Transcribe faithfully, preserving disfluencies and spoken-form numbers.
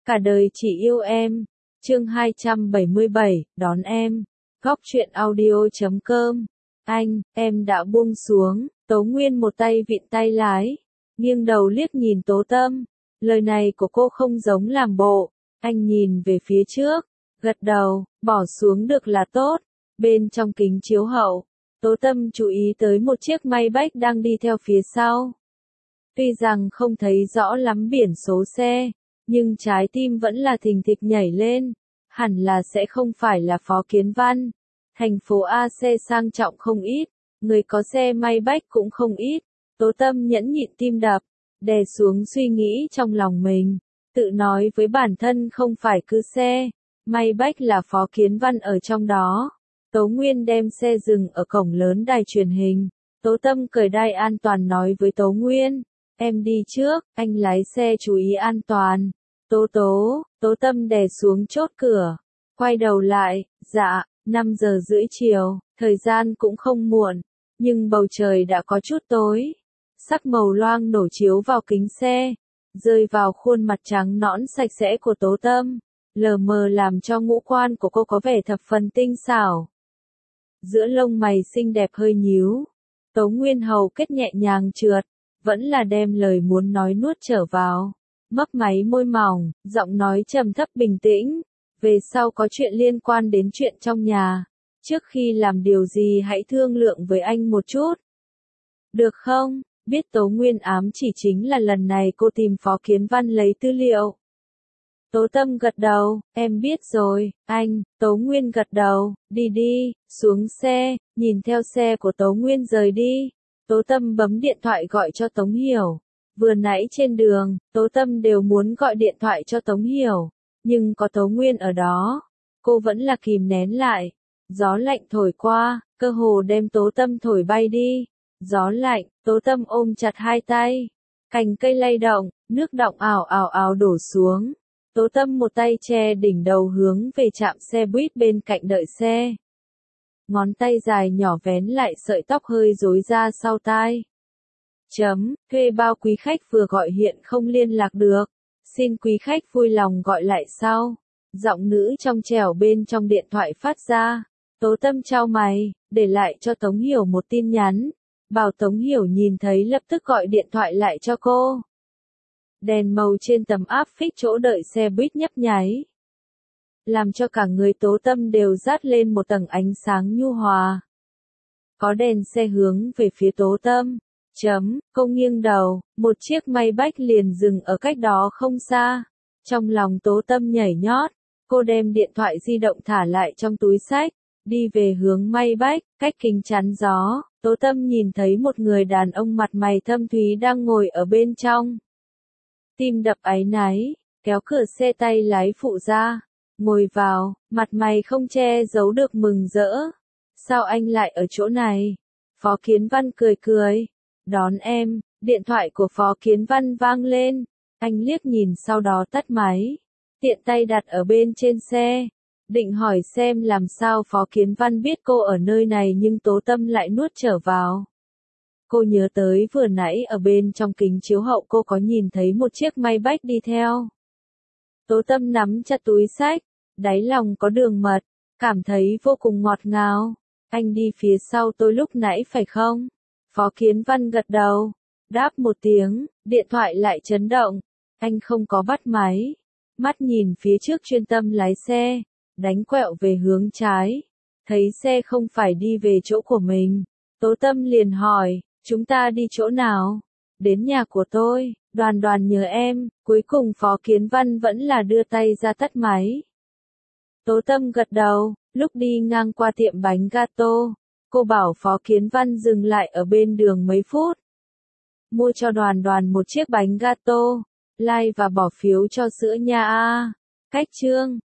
Cả đời chỉ yêu em. Chương hai trăm bảy mươi bảy, đón em. Góc truyện audio chấm com. Anh, em đã buông xuống. Tố Nguyên một tay vịn tay lái, nghiêng đầu liếc nhìn Tố Tâm. Lời này của cô không giống làm bộ. Anh nhìn về phía trước, gật đầu, bỏ xuống được là tốt. Bên trong kính chiếu hậu, Tố Tâm chú ý tới một chiếc Maybach đang đi theo phía sau. Tuy rằng không thấy rõ lắm biển số xe, nhưng trái tim vẫn là thình thịch nhảy lên. Hẳn là sẽ không phải là Phó Kiến Văn. Thành phố A xe sang trọng không ít, người có xe Maybach cũng không ít. Tố Tâm nhẫn nhịn tim đập, đè xuống suy nghĩ trong lòng mình, tự nói với bản thân không phải cứ xe Maybach là Phó Kiến Văn ở trong đó. Tố Nguyên đem xe dừng ở cổng lớn đài truyền hình. Tố Tâm cởi đai an toàn nói với Tố Nguyên, em đi trước, anh lái xe chú ý an toàn. Tố tố, Tố Tâm đè xuống chốt cửa, quay đầu lại, dạ, năm giờ rưỡi chiều, thời gian cũng không muộn, nhưng bầu trời đã có chút tối. Sắc màu loang nổ chiếu vào kính xe, rơi vào khuôn mặt trắng nõn sạch sẽ của Tố Tâm, lờ mờ làm cho ngũ quan của cô có vẻ thập phần tinh xảo. Giữa lông mày xinh đẹp hơi nhíu, Tố Nguyên hầu kết nhẹ nhàng trượt, vẫn là đem lời muốn nói nuốt trở vào. Mấp máy môi mỏng, giọng nói trầm thấp bình tĩnh, về sau có chuyện liên quan đến chuyện trong nhà, trước khi làm điều gì hãy thương lượng với anh một chút. Được không? Biết Tố Nguyên ám chỉ chính là lần này cô tìm Phó Kiến Văn lấy tư liệu. Tố Tâm gật đầu, em biết rồi, anh. Tố Nguyên gật đầu, đi đi, xuống xe, nhìn theo xe của Tố Nguyên rời đi. Tố Tâm bấm điện thoại gọi cho Tống Hiểu. Vừa nãy trên đường, Tố Tâm đều muốn gọi điện thoại cho Tống Hiểu, nhưng có Tố Nguyên ở đó, cô vẫn là kìm nén lại. Gió lạnh thổi qua, cơ hồ đem Tố Tâm thổi bay đi. Gió lạnh, Tố Tâm ôm chặt hai tay, cành cây lay động, nước đọng ào ào ào đổ xuống. Tố Tâm một tay che đỉnh đầu hướng về trạm xe buýt bên cạnh đợi xe. Ngón tay dài nhỏ vén lại sợi tóc hơi rối ra sau tai. Chấm, thuê bao quý khách vừa gọi hiện không liên lạc được. Xin quý khách vui lòng gọi lại sau. Giọng nữ trong trẻo bên trong điện thoại phát ra. Tố Tâm chau mày, để lại cho Tống Hiểu một tin nhắn. Bảo Tống Hiểu nhìn thấy lập tức gọi điện thoại lại cho cô. Đèn màu trên tấm áp phích chỗ đợi xe buýt nhấp nháy, làm cho cả người Tố Tâm đều dát lên một tầng ánh sáng nhu hòa. Có đèn xe hướng về phía Tố Tâm. Chấm, cô nghiêng đầu, một chiếc Maybach liền dừng ở cách đó không xa. Trong lòng Tố Tâm nhảy nhót, cô đem điện thoại di động thả lại trong túi xách, đi về hướng Maybach, cách kính chắn gió. Tố Tâm nhìn thấy một người đàn ông mặt mày thâm thúy đang ngồi ở bên trong. Tim đập áy náy, kéo cửa xe tay lái phụ ra, ngồi vào, mặt mày không che giấu được mừng rỡ. Sao anh lại ở chỗ này? Phó Kiến Văn cười cười. Đón em. Điện thoại của Phó Kiến Văn vang lên. Anh liếc nhìn sau đó tắt máy, tiện tay đặt ở bên trên xe. Định hỏi xem làm sao Phó Kiến Văn biết cô ở nơi này nhưng Tố Tâm lại nuốt trở vào. Cô nhớ tới vừa nãy ở bên trong kính chiếu hậu cô có nhìn thấy một chiếc Maybach đi theo. Tố Tâm nắm chặt túi xách, đáy lòng có đường mật, cảm thấy vô cùng ngọt ngào. Anh đi phía sau tôi lúc nãy phải không? Phó Kiến Văn gật đầu, đáp một tiếng, điện thoại lại chấn động. Anh không có bắt máy, mắt nhìn phía trước chuyên tâm lái xe, đánh quẹo về hướng trái. Thấy xe không phải đi về chỗ của mình, Tố Tâm liền hỏi, chúng ta đi chỗ nào? Đến nhà của tôi, Đoàn Đoàn nhớ em. Cuối cùng Phó Kiến Văn vẫn là đưa tay ra tắt máy. Tố Tâm gật đầu, lúc đi ngang qua tiệm bánh gato, cô bảo Phó Kiến Văn dừng lại ở bên đường mấy phút. Mua cho Đoàn Đoàn một chiếc bánh gato, like và bỏ phiếu cho sữa nha a. Cách chương.